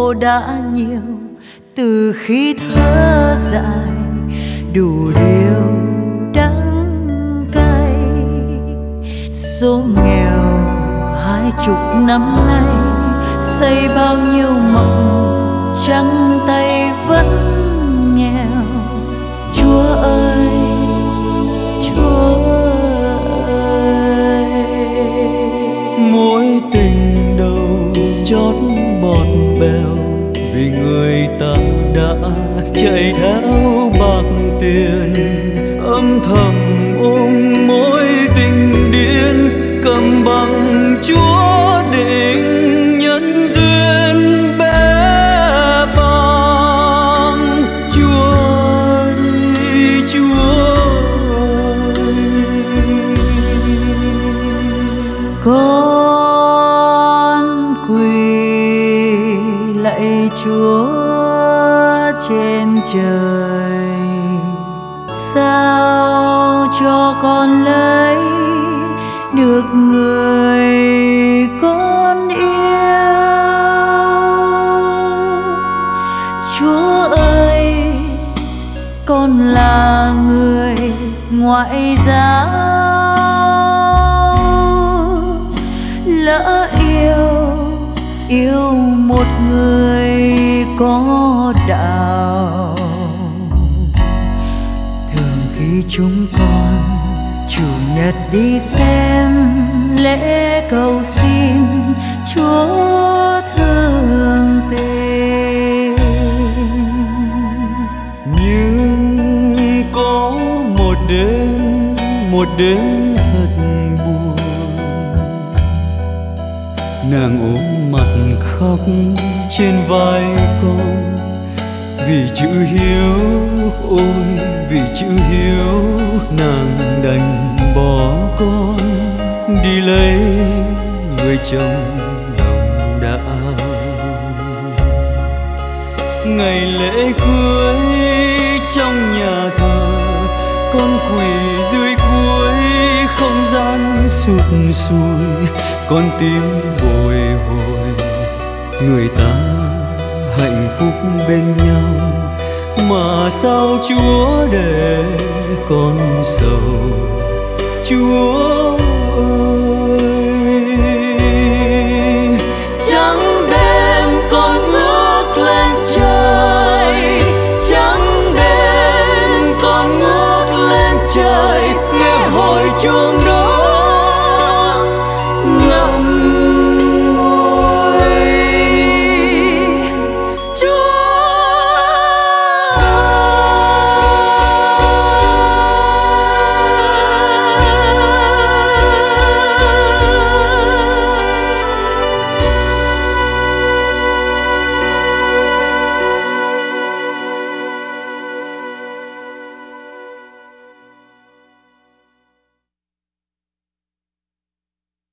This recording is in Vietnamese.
khổ đã nhiều, từ khi thở dài đủ điều đắng cay. Số nghèo 20 năm nay, xây bao nhiêu mộng trắng tay vẫn nghèo. Chúa ơi, Chúa ơi, mối tình đầu chót bọt bèo, vì người ta đã chạy theo bạc tiền, âm thầm ôm mối tình điên, cầm bằng Chúa định nhân duyên bé bàng. Chúa ơi, Chúa ơi, con quỳ lạy Chúa trên trời, sao cho con lấy được người con yêu. Chúa ơi, con là người ngoại giao, lỡ yêu một người có đạo. Thường khi chúng con chủ nhật đi xem lễ cầu xin, Chúa thương tình. Nhưng có một đêm thật buồn, nàng ôm mặt khóc trên vai con, vì chữ hiếu, ôi vì chữ hiếu, nàng đành bỏ con đi lấy người chồng lòng đạo. Ngày lễ cưới trong nhà thờ, con quỳ dưới cuối không gian sụt sùi, con tim bồi hồi. Người ta hạnh phúc bên nhau, mà sao Chúa để con sầu? Chúa